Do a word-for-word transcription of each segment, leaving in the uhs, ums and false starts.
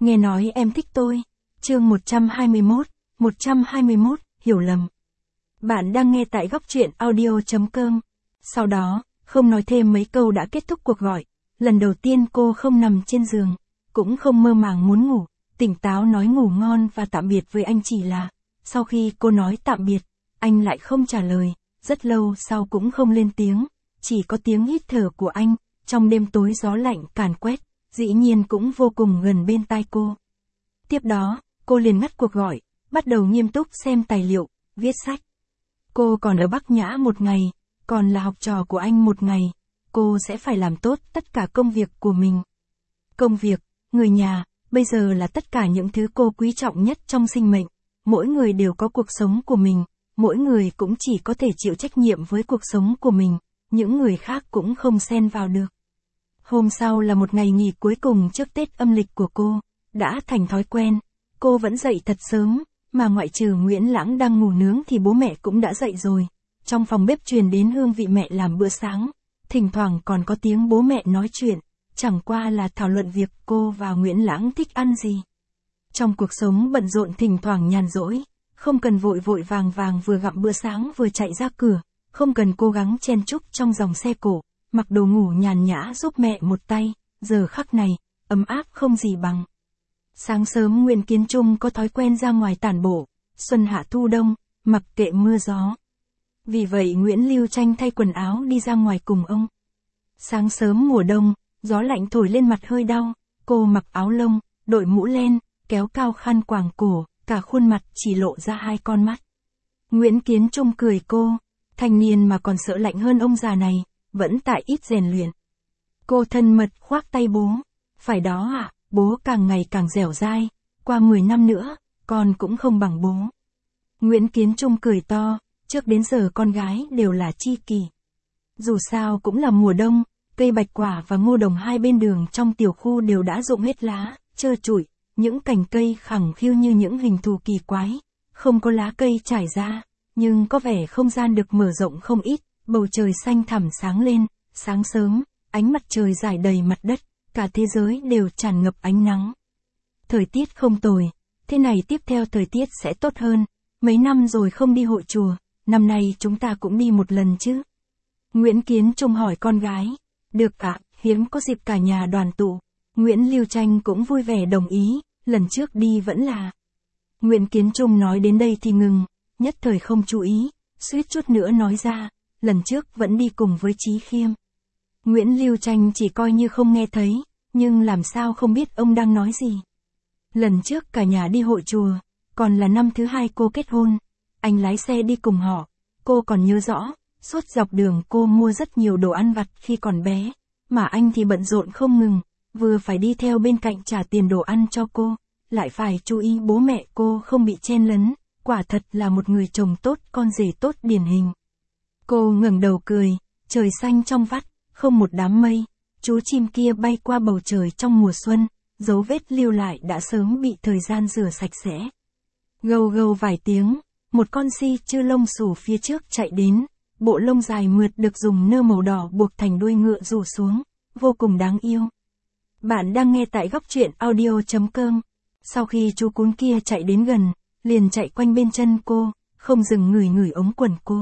Nghe nói em thích tôi. Chương một trăm hai mươi mốt, một trăm hai mươi mốt, hiểu lầm. Bạn đang nghe tại góc truyện audio chấm com. Sau đó, không nói thêm mấy câu đã kết thúc cuộc gọi. Lần đầu tiên cô không nằm trên giường, cũng không mơ màng muốn ngủ, tỉnh táo nói ngủ ngon và tạm biệt với anh. Chỉ là, sau khi cô nói tạm biệt, anh lại không trả lời, rất lâu sau cũng không lên tiếng, chỉ có tiếng hít thở của anh, trong đêm tối gió lạnh càn quét, dĩ nhiên cũng vô cùng gần bên tai cô. Tiếp đó, cô liền ngắt cuộc gọi, bắt đầu nghiêm túc xem tài liệu, viết sách. Cô còn ở Bắc Nhã một ngày, còn là học trò của anh một ngày, cô sẽ phải làm tốt tất cả công việc của mình. Công việc, người nhà, bây giờ là tất cả những thứ cô quý trọng nhất trong sinh mệnh. Mỗi người đều có cuộc sống của mình, mỗi người cũng chỉ có thể chịu trách nhiệm với cuộc sống của mình, những người khác cũng không xen vào được. Hôm sau là một ngày nghỉ cuối cùng trước Tết âm lịch của cô, đã thành thói quen, cô vẫn dậy thật sớm, mà ngoại trừ Nguyễn Lãng đang ngủ nướng thì bố mẹ cũng đã dậy rồi. Trong phòng bếp truyền đến hương vị mẹ làm bữa sáng, thỉnh thoảng còn có tiếng bố mẹ nói chuyện, chẳng qua là thảo luận việc cô và Nguyễn Lãng thích ăn gì. Trong cuộc sống bận rộn thỉnh thoảng nhàn rỗi, không cần vội vội vàng vàng vừa gặm bữa sáng vừa chạy ra cửa, không cần cố gắng chen chúc trong dòng xe cổ, mặc đồ ngủ nhàn nhã giúp mẹ một tay, giờ khắc này, ấm áp không gì bằng. Sáng sớm Nguyễn Kiến Trung có thói quen ra ngoài tản bộ, xuân hạ thu đông, mặc kệ mưa gió. Vì vậy Nguyễn Lưu Tranh thay quần áo đi ra ngoài cùng ông. Sáng sớm mùa đông, gió lạnh thổi lên mặt hơi đau, cô mặc áo lông, đội mũ len, kéo cao khăn quàng cổ, cả khuôn mặt chỉ lộ ra hai con mắt. Nguyễn Kiến Trung cười cô, thanh niên mà còn sợ lạnh hơn ông già này, vẫn tại ít rèn luyện. Cô thân mật khoác tay bố, phải đó ạ, à, bố càng ngày càng dẻo dai, qua mười năm nữa, con cũng không bằng bố. Nguyễn Kiến Trung cười to, trước đến giờ con gái đều là tri kỷ. Dù sao cũng là mùa đông, cây bạch quả và ngô đồng hai bên đường trong tiểu khu đều đã rụng hết lá, trơ trụi, những cành cây khẳng khiu như những hình thù kỳ quái, không có lá cây trải ra, nhưng có vẻ không gian được mở rộng không ít, bầu trời xanh thẳm sáng lên, sáng sớm, ánh mặt trời rải đầy mặt đất, cả thế giới đều tràn ngập ánh nắng. Thời tiết không tồi, thế này tiếp theo thời tiết sẽ tốt hơn, mấy năm rồi không đi hội chùa, năm nay chúng ta cũng đi một lần chứ. Nguyễn Kiến Trung hỏi con gái, được ạ, hiếm có dịp cả nhà đoàn tụ. Nguyễn Lưu Tranh cũng vui vẻ đồng ý, lần trước đi vẫn là. Nguyễn Kiến Trung nói đến đây thì ngừng, nhất thời không chú ý, suýt chút nữa nói ra, lần trước vẫn đi cùng với Chí Khiêm. Nguyễn Lưu Tranh chỉ coi như không nghe thấy, nhưng làm sao không biết ông đang nói gì. Lần trước cả nhà đi hội chùa, còn là năm thứ hai cô kết hôn, anh lái xe đi cùng họ, cô còn nhớ rõ, suốt dọc đường cô mua rất nhiều đồ ăn vặt khi còn bé, mà anh thì bận rộn không ngừng, vừa phải đi theo bên cạnh trả tiền đồ ăn cho cô, lại phải chú ý bố mẹ cô không bị chen lấn, quả thật là một người chồng tốt, con rể tốt điển hình. Cô ngẩng đầu cười, trời xanh trong vắt, không một đám mây, chú chim kia bay qua bầu trời trong mùa xuân, dấu vết lưu lại đã sớm bị thời gian rửa sạch sẽ. Gâu gâu vài tiếng, một con si chư lông xù phía trước chạy đến, bộ lông dài mượt được dùng nơ màu đỏ buộc thành đuôi ngựa rủ xuống, vô cùng đáng yêu. Bạn đang nghe tại góc truyện audio chấm com. Sau khi chú cún kia chạy đến gần, liền chạy quanh bên chân cô, không dừng ngửi ngửi ống quần cô.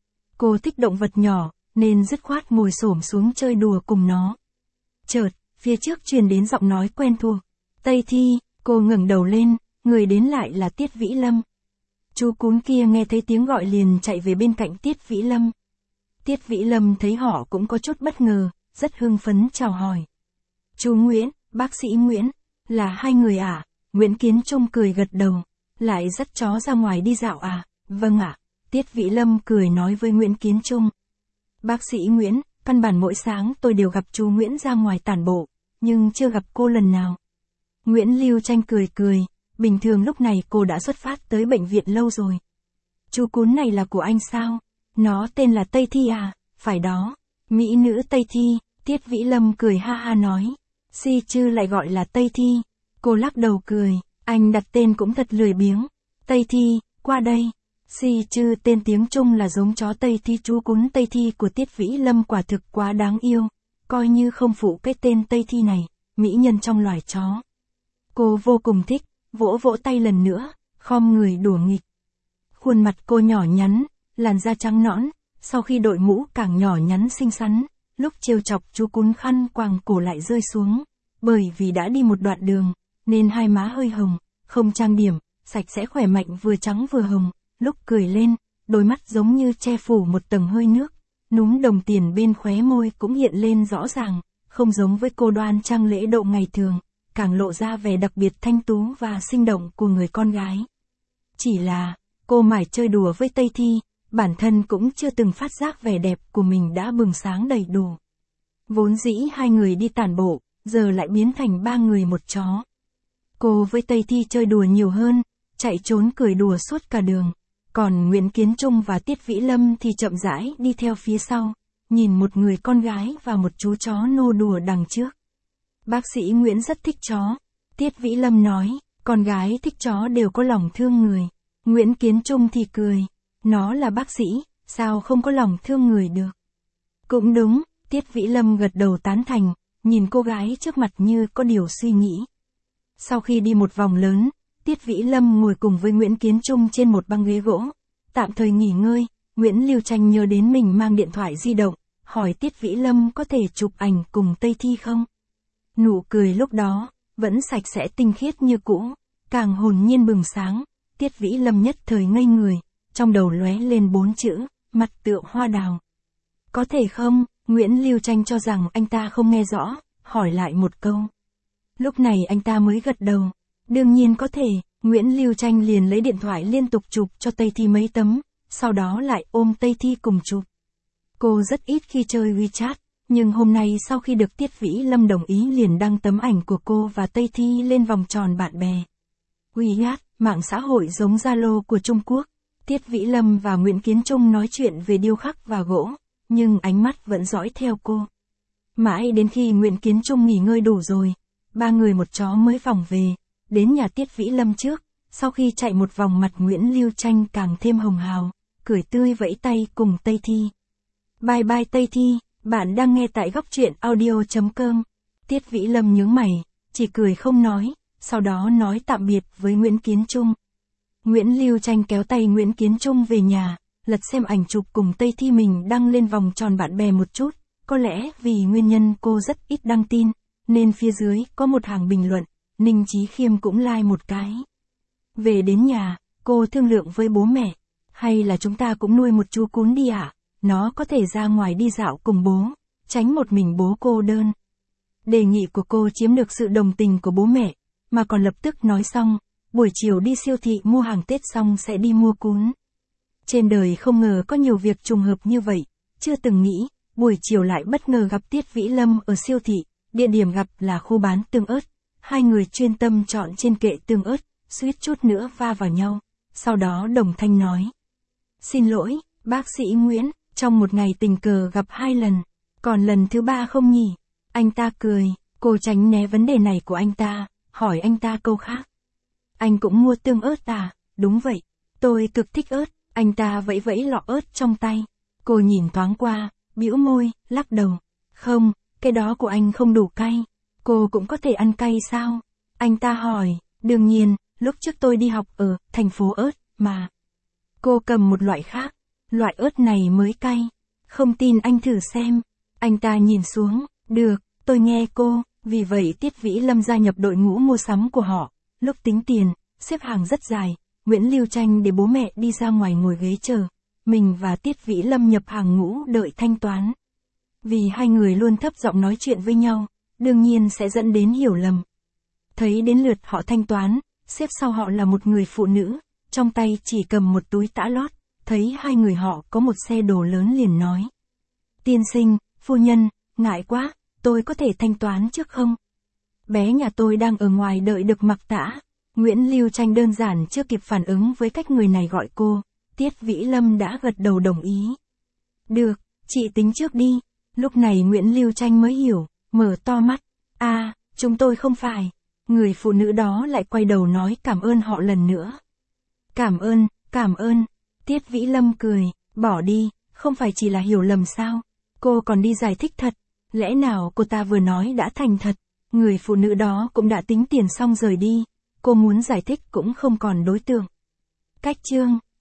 Cô thích động vật nhỏ, nên dứt khoát ngồi xổm xuống chơi đùa cùng nó. Chợt, phía trước truyền đến giọng nói quen thuộc. Tây Thi, cô ngẩng đầu lên, người đến lại là Tiết Vĩ Lâm. Chú cún kia nghe thấy tiếng gọi liền chạy về bên cạnh Tiết Vĩ Lâm. Tiết Vĩ Lâm thấy họ cũng có chút bất ngờ, rất hưng phấn chào hỏi. Chú Nguyễn, bác sĩ Nguyễn, là hai người à? Nguyễn Kiến Trung cười gật đầu, lại dắt chó ra ngoài đi dạo à? Vâng ạ, Tiết Vĩ Lâm cười nói với Nguyễn Kiến Trung. Bác sĩ Nguyễn, căn bản mỗi sáng tôi đều gặp chú Nguyễn ra ngoài tản bộ, nhưng chưa gặp cô lần nào. Nguyễn Lưu Tranh cười cười, bình thường lúc này cô đã xuất phát tới bệnh viện lâu rồi. Chú cún này là của anh sao? Nó tên là Tây Thi à? Phải đó, mỹ nữ Tây Thi, Tiết Vĩ Lâm cười ha ha nói. Si chư lại gọi là Tây Thi. Cô lắc đầu cười, anh đặt tên cũng thật lười biếng. Tây Thi, qua đây. Si chư tên tiếng Trung là giống chó Tây Thi, chú cún Tây Thi của Tiết Vĩ Lâm quả thực quá đáng yêu, coi như không phụ cái tên Tây Thi này, mỹ nhân trong loài chó. Cô vô cùng thích, vỗ vỗ tay lần nữa, khom người đùa nghịch. Khuôn mặt cô nhỏ nhắn, làn da trắng nõn, sau khi đội mũ càng nhỏ nhắn xinh xắn, lúc trêu chọc chú cún khăn quàng cổ lại rơi xuống, bởi vì đã đi một đoạn đường, nên hai má hơi hồng, không trang điểm, sạch sẽ khỏe mạnh vừa trắng vừa hồng, lúc cười lên, đôi mắt giống như che phủ một tầng hơi nước, núm đồng tiền bên khóe môi cũng hiện lên rõ ràng, không giống với cô đoan trang lễ độ ngày thường, càng lộ ra vẻ đặc biệt thanh tú và sinh động của người con gái. Chỉ là, cô mải chơi đùa với Tây Thi, bản thân cũng chưa từng phát giác vẻ đẹp của mình đã bừng sáng đầy đủ. Vốn dĩ hai người đi tản bộ, giờ lại biến thành ba người một chó. Cô với Tây Thi chơi đùa nhiều hơn, chạy trốn cười đùa suốt cả đường, còn Nguyễn Kiến Trung và Tiết Vĩ Lâm thì chậm rãi đi theo phía sau, nhìn một người con gái và một chú chó nô đùa đằng trước. Bác sĩ Nguyễn rất thích chó. Tiết Vĩ Lâm nói, con gái thích chó đều có lòng thương người. Nguyễn Kiến Trung thì cười, nó là bác sĩ, sao không có lòng thương người được. Cũng đúng, Tiết Vĩ Lâm gật đầu tán thành, nhìn cô gái trước mặt như có điều suy nghĩ. Sau khi đi một vòng lớn, Tiết Vĩ Lâm ngồi cùng với Nguyễn Kiến Trung trên một băng ghế gỗ, tạm thời nghỉ ngơi. Nguyễn Lưu Tranh nhớ đến mình mang điện thoại di động, hỏi Tiết Vĩ Lâm có thể chụp ảnh cùng Tây Thi không? Nụ cười lúc đó, vẫn sạch sẽ tinh khiết như cũ, càng hồn nhiên bừng sáng, Tiết Vĩ Lâm nhất thời ngây người, trong đầu lóe lên bốn chữ, mặt tựa hoa đào. Có thể không? Nguyễn Lưu Tranh cho rằng anh ta không nghe rõ, hỏi lại một câu. Lúc này anh ta mới gật đầu. Đương nhiên có thể, Nguyễn Lưu Tranh liền lấy điện thoại liên tục chụp cho Tây Thi mấy tấm, sau đó lại ôm Tây Thi cùng chụp. Cô rất ít khi chơi WeChat, nhưng hôm nay sau khi được Tiết Vĩ Lâm đồng ý liền đăng tấm ảnh của cô và Tây Thi lên vòng tròn bạn bè. WeChat, mạng xã hội giống Zalo của Trung Quốc. Tiết Vĩ Lâm và Nguyễn Kiến Trung nói chuyện về điêu khắc và gỗ, nhưng ánh mắt vẫn dõi theo cô. Mãi đến khi Nguyễn Kiến Trung nghỉ ngơi đủ rồi, ba người một chó mới vòng về, đến nhà Tiết Vĩ Lâm trước, sau khi chạy một vòng mặt Nguyễn Lưu Tranh càng thêm hồng hào, cười tươi vẫy tay cùng Tây Thi. Bye bye Tây Thi, bạn đang nghe tại góc truyện audio chấm com. Tiết Vĩ Lâm nhướng mày, chỉ cười không nói, sau đó nói tạm biệt với Nguyễn Kiến Trung. Nguyễn Lưu Tranh kéo tay Nguyễn Kiến Trung về nhà, lật xem ảnh chụp cùng Tây Thi mình đăng lên vòng tròn bạn bè một chút, có lẽ vì nguyên nhân cô rất ít đăng tin, nên phía dưới có một hàng bình luận, Ninh Chí Khiêm cũng like một cái. Về đến nhà, cô thương lượng với bố mẹ, hay là chúng ta cũng nuôi một chú cún đi ạ, à? Nó có thể ra ngoài đi dạo cùng bố, tránh một mình bố cô đơn. Đề nghị của cô chiếm được sự đồng tình của bố mẹ, mà còn lập tức nói xong, buổi chiều đi siêu thị mua hàng Tết xong sẽ đi mua cún. Trên đời không ngờ có nhiều việc trùng hợp như vậy, chưa từng nghĩ, buổi chiều lại bất ngờ gặp Tiết Vĩ Lâm ở siêu thị, địa điểm gặp là khu bán tương ớt. Hai người chuyên tâm chọn trên kệ tương ớt, suýt chút nữa va vào nhau, sau đó đồng thanh nói. Xin lỗi, bác sĩ Nguyễn, trong một ngày tình cờ gặp hai lần, còn lần thứ ba không nhỉ? Anh ta cười, cô tránh né vấn đề này của anh ta, hỏi anh ta câu khác. Anh cũng mua tương ớt à? Đúng vậy, tôi cực thích ớt. Anh ta vẫy vẫy lọ ớt trong tay. Cô nhìn thoáng qua, bĩu môi, lắc đầu. Không, cái đó của anh không đủ cay. Cô cũng có thể ăn cay sao? Anh ta hỏi, đương nhiên, lúc trước tôi đi học ở thành phố ớt, mà. Cô cầm một loại khác, loại ớt này mới cay. Không tin anh thử xem. Anh ta nhìn xuống, được, tôi nghe cô. Vì vậy Tiết Vĩ Lâm gia nhập đội ngũ mua sắm của họ. Lúc tính tiền, xếp hàng rất dài. Nguyễn Lưu Tranh để bố mẹ đi ra ngoài ngồi ghế chờ, mình và Tiết Vĩ Lâm nhập hàng ngũ đợi thanh toán. Vì hai người luôn thấp giọng nói chuyện với nhau, đương nhiên sẽ dẫn đến hiểu lầm. Thấy đến lượt họ thanh toán, xếp sau họ là một người phụ nữ, trong tay chỉ cầm một túi tã lót, thấy hai người họ có một xe đồ lớn liền nói. Tiên sinh, phu nhân, ngại quá, tôi có thể thanh toán trước không? Bé nhà tôi đang ở ngoài đợi được mặc tã. Nguyễn Lưu Tranh đơn giản chưa kịp phản ứng với cách người này gọi cô, Tiết Vĩ Lâm đã gật đầu đồng ý. Được, chị tính trước đi. Lúc này Nguyễn Lưu Tranh mới hiểu, mở to mắt. À, chúng tôi không phải. Người phụ nữ đó lại quay đầu nói cảm ơn họ lần nữa. Cảm ơn, cảm ơn. Tiết Vĩ Lâm cười, bỏ đi, không phải chỉ là hiểu lầm sao. Cô còn đi giải thích thật. Lẽ nào cô ta vừa nói đã thành thật. Người phụ nữ đó cũng đã tính tiền xong rời đi, cô muốn giải thích cũng không còn đối tượng. Cách chương